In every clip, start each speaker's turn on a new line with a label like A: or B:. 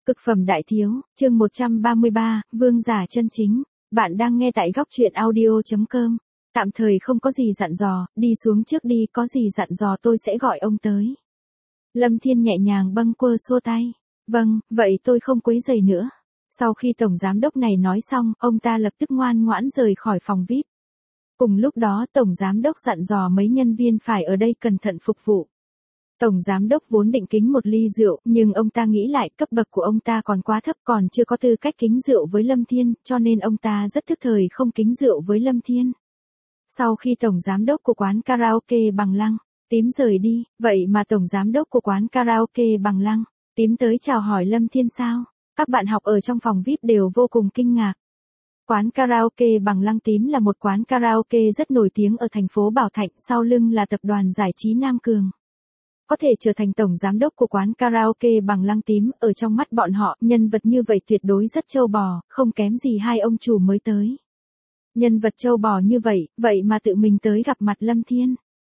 A: Cực phẩm đại thiếu, chương 133, vương giả chân chính. Bạn đang nghe tại góc truyện audio.com. Tạm thời không có gì dặn dò, đi xuống trước đi, có gì dặn dò tôi sẽ gọi ông tới. Lâm Thiên nhẹ nhàng bâng quơ xua tay. Vâng, vậy tôi không quấy rầy nữa. Sau khi tổng giám đốc này nói xong, ông ta lập tức ngoan ngoãn rời khỏi phòng VIP. Cùng lúc đó tổng giám đốc dặn dò mấy nhân viên phải ở đây cẩn thận phục vụ. Tổng giám đốc vốn định kính một ly rượu, nhưng ông ta nghĩ lại cấp bậc của ông ta còn quá thấp, còn chưa có tư cách kính rượu với Lâm Thiên, cho nên ông ta rất thức thời không kính rượu với Lâm Thiên. Sau khi tổng giám đốc của quán karaoke Bằng Lăng, Tím rời đi, vậy mà tổng giám đốc của quán karaoke Bằng Lăng, Tím tới chào hỏi Lâm Thiên sao? Các bạn học ở trong phòng VIP đều vô cùng kinh ngạc. Quán karaoke Bằng Lăng Tím là một quán karaoke rất nổi tiếng ở thành phố Bảo Thạnh, sau lưng là tập đoàn giải trí Nam Cường. Có thể trở thành tổng giám đốc của quán karaoke Bằng Lăng Tím, ở trong mắt bọn họ, nhân vật như vậy tuyệt đối rất trâu bò, không kém gì hai ông chủ mới tới. Nhân vật trâu bò như vậy, vậy mà tự mình tới gặp mặt Lâm Thiên.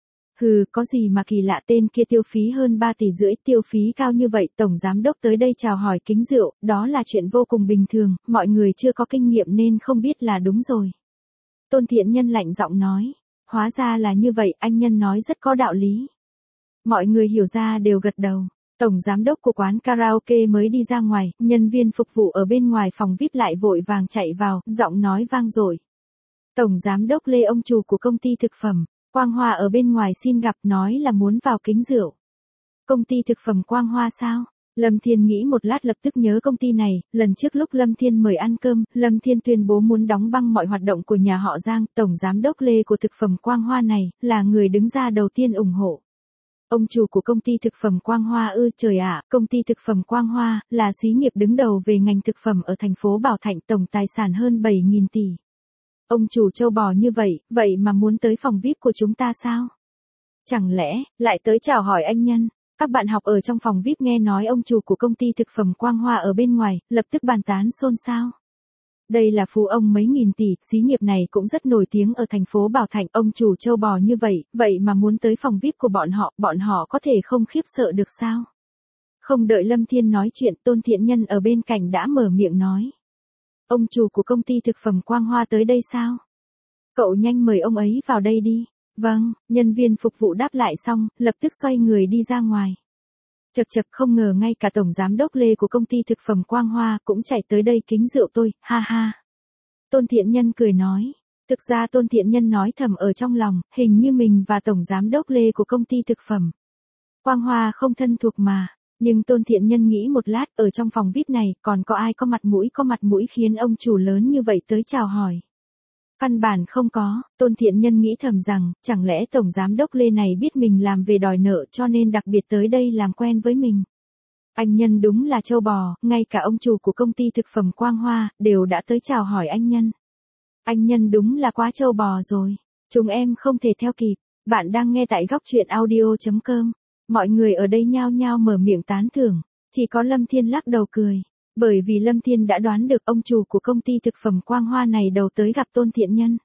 A: Hừ, có gì mà kỳ lạ, tên kia tiêu phí hơn 3,5 tỷ, tiêu phí cao như vậy, tổng giám đốc tới đây chào hỏi kính rượu, đó là chuyện vô cùng bình thường, mọi người chưa có kinh nghiệm nên không biết là đúng rồi. Tôn Thiện Nhân lạnh giọng nói, hóa ra là như vậy, anh Nhân nói rất có đạo lý. Mọi người hiểu ra đều gật đầu. Tổng giám đốc của quán karaoke mới đi ra ngoài, nhân viên phục vụ ở bên ngoài phòng VIP lại vội vàng chạy vào, giọng nói vang dội. Tổng giám đốc Lê, ông chủ của công ty thực phẩm Quang Hoa ở bên ngoài xin gặp, nói là muốn vào kính rượu. Công ty thực phẩm Quang Hoa sao? Lâm Thiên nghĩ một lát lập tức nhớ công ty này, lần trước lúc Lâm Thiên mời ăn cơm, Lâm Thiên tuyên bố muốn đóng băng mọi hoạt động của nhà họ Giang, tổng giám đốc Lê của thực phẩm Quang Hoa này, là người đứng ra đầu tiên ủng hộ. Ông chủ của công ty thực phẩm Quang Hoa ư? Trời ạ, công ty thực phẩm Quang Hoa là xí nghiệp đứng đầu về ngành thực phẩm ở thành phố Bảo Thạnh, tổng tài sản hơn 7.000 tỷ. Ông chủ trâu bò như vậy, vậy mà muốn tới phòng VIP của chúng ta sao? Chẳng lẽ lại tới chào hỏi anh Nhân? Các bạn học ở trong phòng VIP nghe nói ông chủ của công ty thực phẩm Quang Hoa ở bên ngoài, lập tức bàn tán xôn xao. Đây là phú ông mấy nghìn tỷ, xí nghiệp này cũng rất nổi tiếng ở thành phố Bảo Thạnh, ông chủ trâu bò như vậy, vậy mà muốn tới phòng VIP của bọn họ có thể không khiếp sợ được sao? Không đợi Lâm Thiên nói chuyện, Tôn Thiện Nhân ở bên cạnh đã mở miệng nói. Ông chủ của công ty thực phẩm Quang Hoa tới đây sao? Cậu nhanh mời ông ấy vào đây đi. Vâng, nhân viên phục vụ đáp lại xong, lập tức xoay người đi ra ngoài. Chậc chậc, không ngờ ngay cả tổng giám đốc Lê của công ty thực phẩm Quang Hoa cũng chạy tới đây kính rượu tôi, ha ha. Tôn Thiện Nhân cười nói. Thực ra Tôn Thiện Nhân nói thầm ở trong lòng, hình như mình và tổng giám đốc Lê của công ty thực phẩm Quang Hoa không thân thuộc mà. Nhưng Tôn Thiện Nhân nghĩ một lát, ở trong phòng VIP này, còn có ai có mặt mũi khiến ông chủ lớn như vậy tới chào hỏi. Căn bản không có, Tôn Thiện Nhân nghĩ thầm rằng, chẳng lẽ tổng giám đốc Lê này biết mình làm về đòi nợ cho nên đặc biệt tới đây làm quen với mình. Anh Nhân đúng là trâu bò, ngay cả ông chủ của công ty thực phẩm Quang Hoa, đều đã tới chào hỏi anh Nhân. Anh Nhân đúng là quá trâu bò rồi, chúng em không thể theo kịp. Bạn đang nghe tại góc truyện audio.com. Mọi người ở đây nhao nhao mở miệng tán thưởng, chỉ có Lâm Thiên lắc đầu cười. Bởi vì Lâm Thiên đã đoán được ông chủ của công ty thực phẩm Quang Hoa này đầu tới gặp Tôn Thiện Nhân.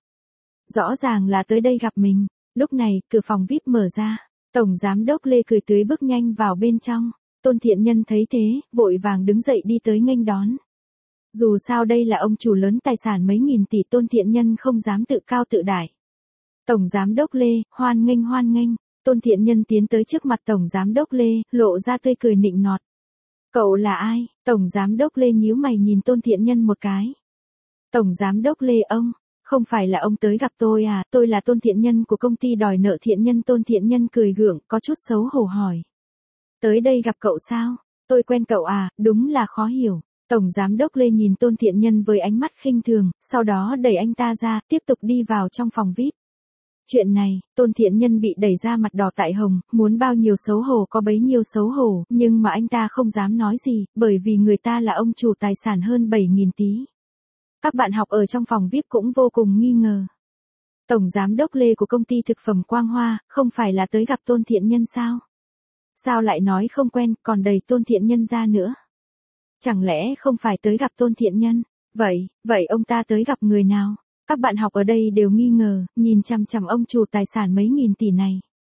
A: Rõ ràng là tới đây gặp mình. Lúc này, cửa phòng VIP mở ra. Tổng giám đốc Lê cười tươi bước nhanh vào bên trong. Tôn Thiện Nhân thấy thế, vội vàng đứng dậy đi tới nghênh đón. Dù sao đây là ông chủ lớn tài sản mấy nghìn tỷ, Tôn Thiện Nhân không dám tự cao tự đại. Tổng giám đốc Lê, hoan nghênh. Tôn Thiện Nhân tiến tới trước mặt tổng giám đốc Lê, lộ ra tươi cười nịnh nọt. Cậu là ai? Tổng giám đốc Lê nhíu mày nhìn Tôn Thiện Nhân một cái. Tổng giám đốc Lê, ông, không phải là ông tới gặp tôi à? Tôi là Tôn Thiện Nhân của công ty đòi nợ Thiện Nhân. Tôn Thiện Nhân cười gượng, có chút xấu hổ hỏi. Tới đây gặp cậu sao? Tôi quen cậu à? Đúng là khó hiểu. Tổng giám đốc Lê nhìn Tôn Thiện Nhân với ánh mắt khinh thường, sau đó đẩy anh ta ra, tiếp tục đi vào trong phòng VIP. Chuyện này, Tôn Thiện Nhân bị đẩy ra mặt đỏ tại hồng, muốn bao nhiêu xấu hổ có bấy nhiêu xấu hổ, nhưng mà anh ta không dám nói gì, bởi vì người ta là ông chủ tài sản hơn 7.000 tỷ. Các bạn học ở trong phòng VIP cũng vô cùng nghi ngờ. Tổng giám đốc Lê của công ty thực phẩm Quang Hoa, không phải là tới gặp Tôn Thiện Nhân sao? Sao lại nói không quen, còn đẩy Tôn Thiện Nhân ra nữa? Chẳng lẽ không phải tới gặp Tôn Thiện Nhân? Vậy ông ta tới gặp người nào? Các bạn học ở đây đều nghi ngờ, nhìn chằm chằm ông chủ tài sản mấy nghìn tỷ này.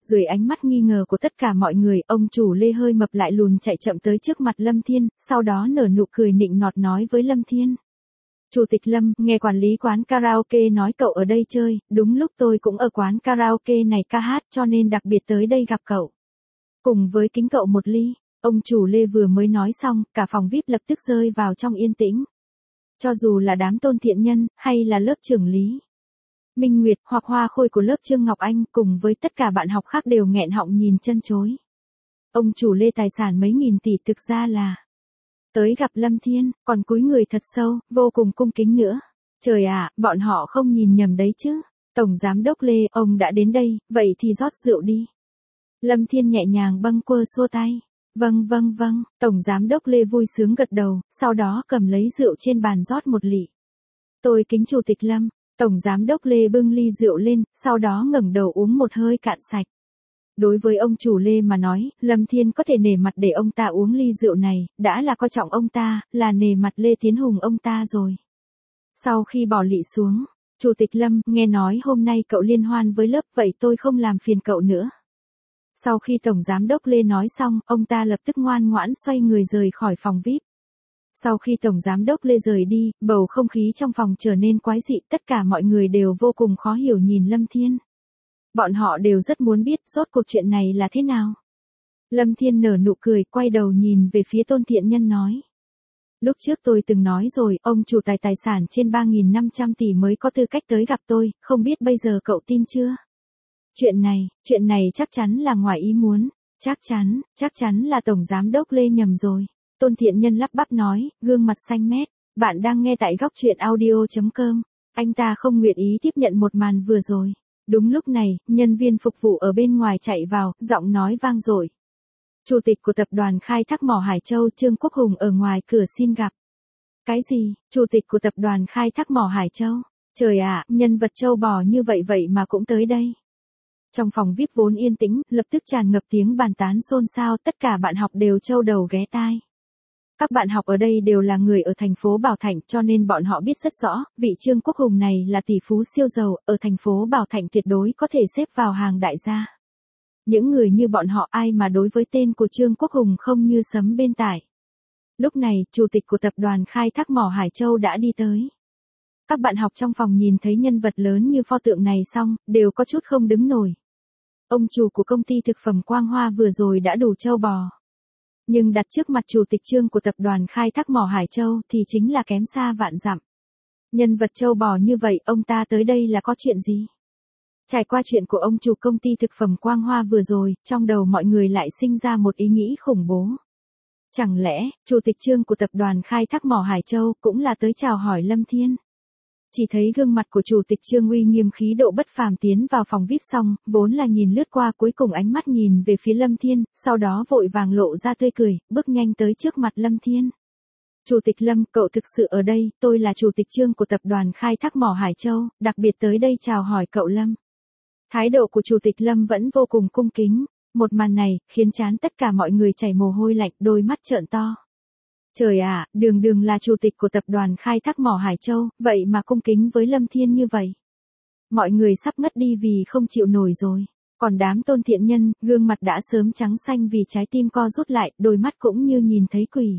A: Dưới ánh mắt nghi ngờ của tất cả mọi người, ông chủ Lê hơi mập lại lùn chạy chậm tới trước mặt Lâm Thiên, sau đó nở nụ cười nịnh nọt nói với Lâm Thiên. Chủ tịch Lâm, nghe quản lý quán karaoke nói cậu ở đây chơi, đúng lúc tôi cũng ở quán karaoke này ca hát cho nên đặc biệt tới đây gặp cậu. Cùng với kính cậu một ly, ông chủ Lê vừa mới nói xong, cả phòng VIP lập tức rơi vào trong yên tĩnh. Cho dù là đám Tôn Thiện Nhân, hay là lớp trưởng Lý Minh Nguyệt hoặc Hoa Khôi của lớp Trương Ngọc Anh cùng với tất cả bạn học khác đều nghẹn họng nhìn chân chối. Ông chủ Lê tài sản mấy nghìn tỷ thực ra là tới gặp Lâm Thiên, còn cúi người thật sâu, vô cùng cung kính nữa. Trời ạ, bọn họ không nhìn nhầm đấy chứ. Tổng Giám đốc Lê, ông đã đến đây, vậy thì rót rượu đi. Lâm Thiên nhẹ nhàng bâng quơ xua tay. Vâng, Tổng Giám đốc Lê vui sướng gật đầu, sau đó cầm lấy rượu trên bàn rót một lị. Tôi kính Chủ tịch Lâm. Tổng Giám đốc Lê bưng ly rượu lên, sau đó ngẩng đầu uống một hơi cạn sạch. Đối với ông chủ Lê mà nói, Lâm Thiên có thể nể mặt để ông ta uống ly rượu này, đã là coi trọng ông ta, là nể mặt Lê Tiến Hùng ông ta rồi. Sau khi bỏ lị xuống, Chủ tịch Lâm, nghe nói hôm nay cậu liên hoan với lớp, vậy tôi không làm phiền cậu nữa. Sau khi Tổng Giám đốc Lê nói xong, ông ta lập tức ngoan ngoãn xoay người rời khỏi phòng VIP. Sau khi Tổng Giám đốc Lê rời đi, bầu không khí trong phòng trở nên quái dị, tất cả mọi người đều vô cùng khó hiểu nhìn Lâm Thiên. Bọn họ đều rất muốn biết rốt cuộc chuyện này là thế nào. Lâm Thiên nở nụ cười, quay đầu nhìn về phía Tôn Thiện Nhân nói. Lúc trước tôi từng nói rồi, ông chủ tài sản trên 3.500 tỷ mới có tư cách tới gặp tôi, không biết bây giờ cậu tin chưa? Chuyện này chắc chắn là ngoài ý muốn. Chắc chắn là Tổng Giám đốc Lê nhầm rồi. Tôn Thiện Nhân lắp bắp nói, gương mặt xanh mét. Bạn đang nghe tại góc truyện audio.com. Anh ta không nguyện ý tiếp nhận một màn vừa rồi. Đúng lúc này, nhân viên phục vụ ở bên ngoài chạy vào, giọng nói vang dội. Chủ tịch của tập đoàn khai thác mỏ Hải Châu Trương Quốc Hùng ở ngoài cửa xin gặp. Cái gì? Chủ tịch của tập đoàn khai thác mỏ Hải Châu? Trời ạ, nhân vật châu bò như vậy mà cũng tới đây. Trong phòng VIP vốn yên tĩnh, lập tức tràn ngập tiếng bàn tán xôn xao, tất cả bạn học đều châu đầu ghé tai. Các bạn học ở đây đều là người ở thành phố Bảo Thạnh cho nên bọn họ biết rất rõ, vị Trương Quốc Hùng này là tỷ phú siêu giàu, ở thành phố Bảo Thạnh tuyệt đối có thể xếp vào hàng đại gia. Những người như bọn họ ai mà đối với tên của Trương Quốc Hùng không như sấm bên tai. Lúc này, chủ tịch của tập đoàn khai thác mỏ Hải Châu đã đi tới. Các bạn học trong phòng nhìn thấy nhân vật lớn như pho tượng này xong, đều có chút không đứng nổi. Ông chủ của công ty thực phẩm Quang Hoa vừa rồi đã đủ châu bò. Nhưng đặt trước mặt chủ tịch Trương của tập đoàn khai thác mỏ Hải Châu thì chính là kém xa vạn dặm. Nhân vật châu bò như vậy, ông ta tới đây là có chuyện gì? Trải qua chuyện của ông chủ công ty thực phẩm Quang Hoa vừa rồi, trong đầu mọi người lại sinh ra một ý nghĩ khủng bố. Chẳng lẽ, chủ tịch Trương của tập đoàn khai thác mỏ Hải Châu cũng là tới chào hỏi Lâm Thiên? Chỉ thấy gương mặt của chủ tịch Trương uy nghiêm khí độ bất phàm tiến vào phòng VIP xong, vốn là nhìn lướt qua cuối cùng ánh mắt nhìn về phía Lâm Thiên, sau đó vội vàng lộ ra tươi cười, bước nhanh tới trước mặt Lâm Thiên. Chủ tịch Lâm, cậu thực sự ở đây, tôi là chủ tịch Trương của tập đoàn khai thác mỏ Hải Châu, đặc biệt tới đây chào hỏi cậu Lâm. Thái độ của chủ tịch Lâm vẫn vô cùng cung kính, một màn này khiến trán tất cả mọi người chảy mồ hôi lạnh, đôi mắt trợn to. Trời ạ, đường là chủ tịch của tập đoàn khai thác mỏ Hải Châu, vậy mà cung kính với Lâm Thiên như vậy. Mọi người sắp ngất đi vì không chịu nổi rồi. Còn đám Tôn Thiện Nhân, gương mặt đã sớm trắng xanh vì trái tim co rút lại, đôi mắt cũng như nhìn thấy quỷ.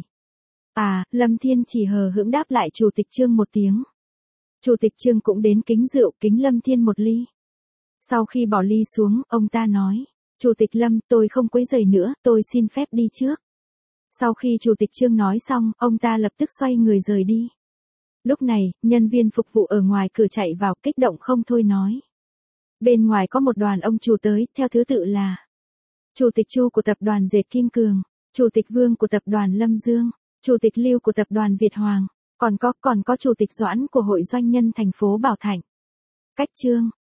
A: Lâm Thiên chỉ hờ hững đáp lại chủ tịch Trương một tiếng. Chủ tịch Trương cũng đến kính rượu, kính Lâm Thiên một ly. Sau khi bỏ ly xuống, ông ta nói, Chủ tịch Lâm, tôi không quấy rầy nữa, tôi xin phép đi trước. Sau khi chủ tịch Trương nói xong, ông ta lập tức xoay người rời đi. Lúc này, nhân viên phục vụ ở ngoài cửa chạy vào, kích động không thôi nói. Bên ngoài có một đoàn ông chủ tới, theo thứ tự là Chủ tịch Chu của tập đoàn Dệt Kim Cường, Chủ tịch Vương của tập đoàn Lâm Dương, Chủ tịch Lưu của tập đoàn Việt Hoàng, còn có Chủ tịch Doãn của Hội Doanh nhân thành phố Bảo Thạnh. Cách Trương,